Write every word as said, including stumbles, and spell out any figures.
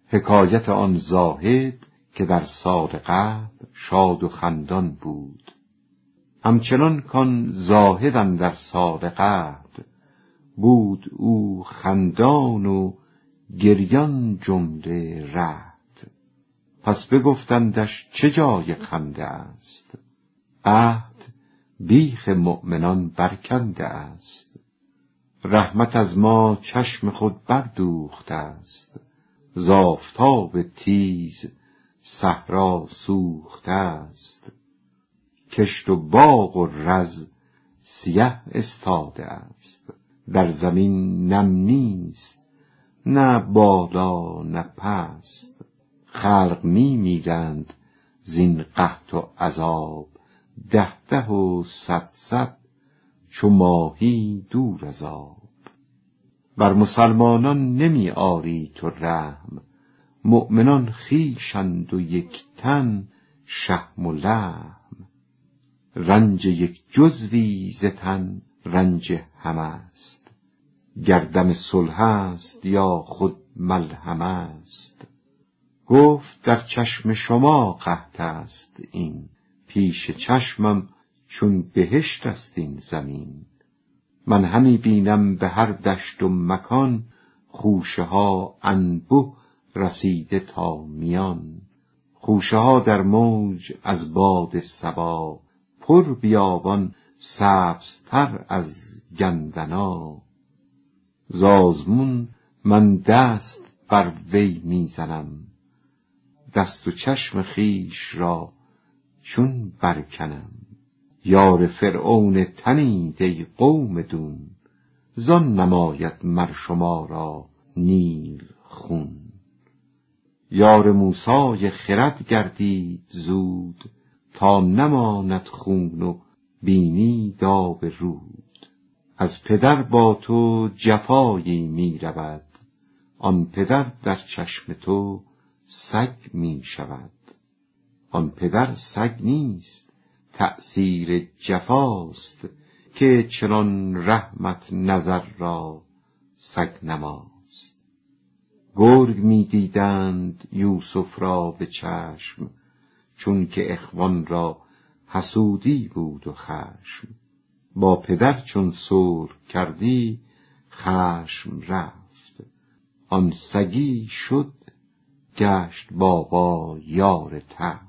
حکایت آن زاهد که در سال قحط شاد و خندان بود. همچنان کان زاهد اندر سال قحط بود او خندان و گریان جمله رعد. پس بگفتندش چه جای خنده است؟ قحط بیخ مؤمنان برکنده است. رحمت از ما چشم خود بردوخته است، ز آفتاب تیز صحرا سوخته است. کشت و باغ و رز سیه استاده است، در زمین نم نیست نه بالا نه پست. خلق می میرند زین قحط و عذاب، ده ده و صد صد چو ماهی دور از آب. بر مسلمانان نمی آری تو رحم، مؤمنان خویشند و یک تن شحم و لحم. رنج یک جزوی ز تن رنج همه است، گر دم صلح است یا خود ملحمه است. گفت در چشم شما قحط است این، پیش چشمم چون بهشت است این زمین. من همی بینم به هر دشت و مکان، خوشه ها انبه رسیده تا میان. خوشه ها در موج از باد صبا، پر بیابان سبزتر از گندنا. ز آزمون من دست بر وی میزنم، دست و چشم خویش را چون برکنم. یار فرعون تنید ای قوم دون، زان نماید مر شما را نیل خون. یار موسی خرد گردید زود، تا نماند خون و بینی داو رود. از پدر با تو جفایی می رود، آن پدر در چشم تو سگ می شود. آن پدر سگ نیست تأثیر جفاست، که چنان رحمت نظر را سگ نماست. گرگ می دیدند یوسف را به چشم، چون که اخوان را حسودی بود و خشم. با پدر چون صلح کردی خشم رفت، آن سگی شد گشت بابا یار تخت.